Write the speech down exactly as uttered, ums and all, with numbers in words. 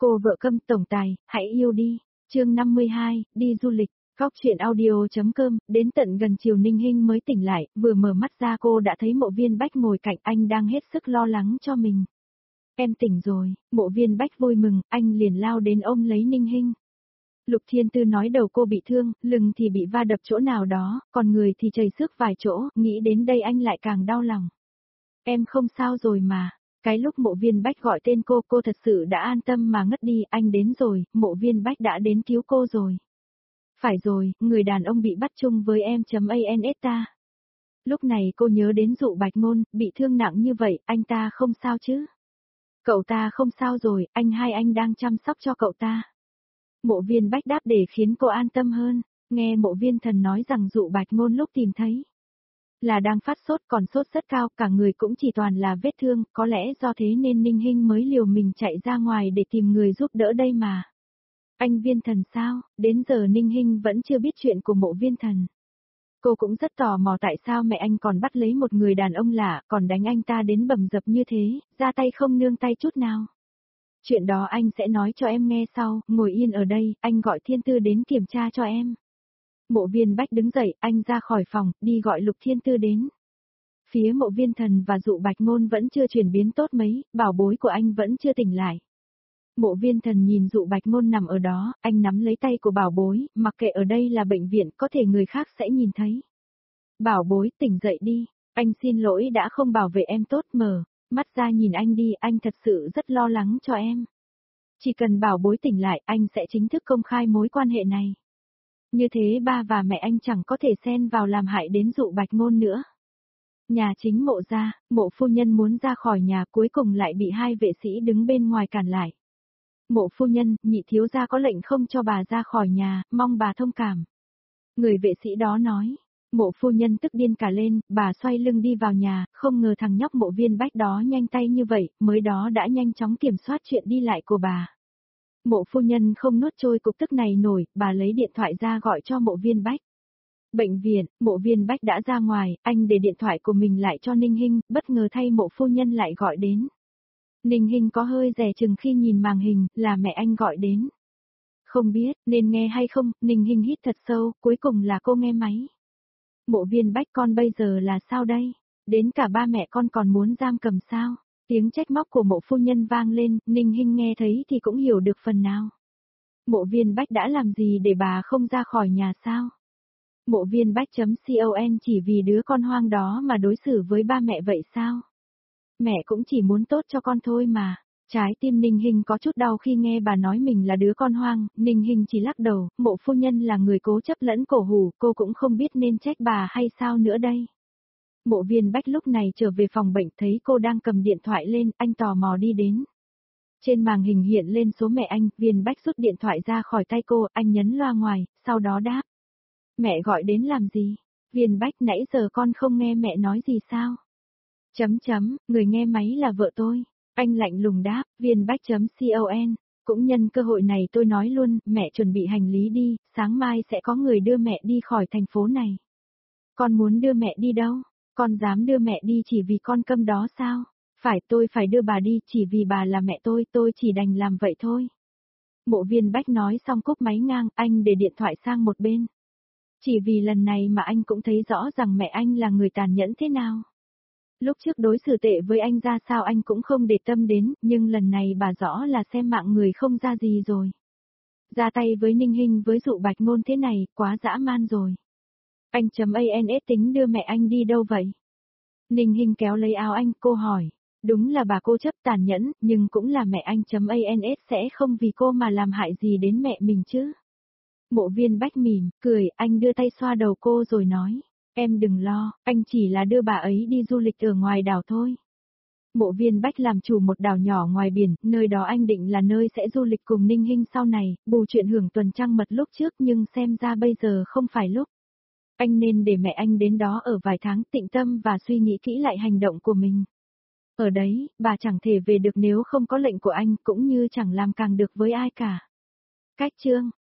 Cô vợ câm tổng tài, hãy yêu đi. Chương năm mươi hai, đi du lịch. Góc truyện audio.com, đến tận gần chiều Ninh Hinh mới tỉnh lại, vừa mở mắt ra cô đã thấy Mộ Viên Bách ngồi cạnh anh đang hết sức lo lắng cho mình. Em tỉnh rồi, Mộ Viên Bách vui mừng, anh liền lao đến ôm lấy Ninh Hinh. Lục Thiên Tư nói đầu cô bị thương, lưng thì bị va đập chỗ nào đó, còn người thì chảy xước vài chỗ, nghĩ đến đây anh lại càng đau lòng. Em không sao rồi mà. Cái lúc Mộ Viên Bách gọi tên cô, cô thật sự đã an tâm mà ngất đi, anh đến rồi, Mộ Viên Bách đã đến cứu cô rồi. Phải rồi, người đàn ông bị bắt chung với em.ans ta. Lúc này cô nhớ đến Dụ Bạch Ngôn, bị thương nặng như vậy, anh ta không sao chứ? Cậu ta không sao rồi, anh hai anh đang chăm sóc cho cậu ta. Mộ Viên Bách đáp để khiến cô an tâm hơn, nghe Mộ Viên Thần nói rằng Dụ Bạch Ngôn lúc tìm thấy là đang phát sốt, còn sốt rất cao, cả người cũng chỉ toàn là vết thương, có lẽ do thế nên Ninh Hinh mới liều mình chạy ra ngoài để tìm người giúp đỡ đây mà. Anh Viên Thần sao? Đến giờ Ninh Hinh vẫn chưa biết chuyện của Mộ Viên Thần. Cô cũng rất tò mò tại sao mẹ anh còn bắt lấy một người đàn ông lạ, còn đánh anh ta đến bầm dập như thế, ra tay không nương tay chút nào. Chuyện đó anh sẽ nói cho em nghe sau, ngồi yên ở đây, anh gọi Thiên Tư đến kiểm tra cho em. Mộ Viên Bách đứng dậy, anh ra khỏi phòng, đi gọi Lục Thiên Tư đến. Phía Mộ Viên Thần và Dụ Bạch Ngôn vẫn chưa chuyển biến tốt mấy, bảo bối của anh vẫn chưa tỉnh lại. Mộ Viên Thần nhìn Dụ Bạch Ngôn nằm ở đó, anh nắm lấy tay của bảo bối, mặc kệ ở đây là bệnh viện, có thể người khác sẽ nhìn thấy. Bảo bối, tỉnh dậy đi, anh xin lỗi đã không bảo vệ em tốt, mở mắt ra nhìn anh đi, anh thật sự rất lo lắng cho em. Chỉ cần bảo bối tỉnh lại, anh sẽ chính thức công khai mối quan hệ này. Như thế ba và mẹ anh chẳng có thể xen vào làm hại đến Dụ Bạch Ngôn nữa. Nhà chính Mộ gia, Mộ phu nhân muốn ra khỏi nhà, cuối cùng lại bị hai vệ sĩ đứng bên ngoài cản lại. Mộ phu nhân, nhị thiếu gia có lệnh không cho bà ra khỏi nhà, mong bà thông cảm. Người vệ sĩ đó nói. Mộ phu nhân tức điên cả lên, bà xoay lưng đi vào nhà, không ngờ thằng nhóc Mộ Viên Bách đó nhanh tay như vậy, mới đó đã nhanh chóng kiểm soát chuyện đi lại của bà. Mộ phu nhân không nuốt trôi cục tức này nổi, bà lấy điện thoại ra gọi cho Mộ Viên Bách. Bệnh viện, Mộ Viên Bách đã ra ngoài, anh để điện thoại của mình lại cho Ninh Hinh, bất ngờ thay Mộ phu nhân lại gọi đến. Ninh Hinh có hơi dè chừng khi nhìn màn hình, là mẹ anh gọi đến. Không biết, nên nghe hay không, Ninh Hinh hít thật sâu, cuối cùng là cô nghe máy. Mộ Viên Bách, con bây giờ là sao đây? Đến cả ba mẹ con còn muốn giam cầm sao? Tiếng trách móc của Mộ phu nhân vang lên, Ninh Hinh nghe thấy thì cũng hiểu được phần nào. Mộ Viên Bách đã làm gì để bà không ra khỏi nhà sao? Mộ Viên Bách.com chỉ vì đứa con hoang đó mà đối xử với ba mẹ vậy sao? Mẹ cũng chỉ muốn tốt cho con thôi mà. Trái tim Ninh Hinh có chút đau khi nghe bà nói mình là đứa con hoang, Ninh Hinh chỉ lắc đầu, Mộ phu nhân là người cố chấp lẫn cổ hủ, cô cũng không biết nên trách bà hay sao nữa đây. Mộ Viên Bách lúc này trở về phòng bệnh thấy cô đang cầm điện thoại lên, anh tò mò đi đến. Trên màn hình hiện lên số mẹ anh, Viên Bách rút điện thoại ra khỏi tay cô, anh nhấn loa ngoài, sau đó đáp. Mẹ gọi đến làm gì? Viên Bách, nãy giờ con không nghe mẹ nói gì sao? Chấm chấm, người nghe máy là vợ tôi. Anh lạnh lùng đáp, Viên Bách.com, cũng nhân cơ hội này tôi nói luôn, mẹ chuẩn bị hành lý đi, sáng mai sẽ có người đưa mẹ đi khỏi thành phố này. Con muốn đưa mẹ đi đâu? Con dám đưa mẹ đi chỉ vì con câm đó sao? Phải, tôi phải đưa bà đi, chỉ vì bà là mẹ tôi, tôi chỉ đành làm vậy thôi. Mộ Viên Bách nói xong cúp máy ngang, anh để điện thoại sang một bên. Chỉ vì lần này mà anh cũng thấy rõ rằng mẹ anh là người tàn nhẫn thế nào. Lúc trước đối xử tệ với anh ra sao anh cũng không để tâm đến, nhưng lần này bà rõ là xem mạng người không ra gì rồi. Ra tay với Ninh Hinh với Dụ Bạch Ngôn thế này, quá dã man rồi. Anh.ans tính đưa mẹ anh đi đâu vậy? Ninh Hinh kéo lấy áo anh, cô hỏi. Đúng là bà cô chấp tàn nhẫn, nhưng cũng là mẹ anh.ans sẽ không vì cô mà làm hại gì đến mẹ mình chứ. Mộ Viên Bách mỉm, cười, anh đưa tay xoa đầu cô rồi nói. Em đừng lo, anh chỉ là đưa bà ấy đi du lịch ở ngoài đảo thôi. Mộ Viên Bách làm chủ một đảo nhỏ ngoài biển, nơi đó anh định là nơi sẽ du lịch cùng Ninh Hinh sau này, bù chuyện hưởng tuần trăng mật lúc trước nhưng xem ra bây giờ không phải lúc. Anh nên để mẹ anh đến đó ở vài tháng tĩnh tâm và suy nghĩ kỹ lại hành động của mình. Ở đấy, bà chẳng thể về được nếu không có lệnh của anh, cũng như chẳng làm càng được với ai cả. Cách chương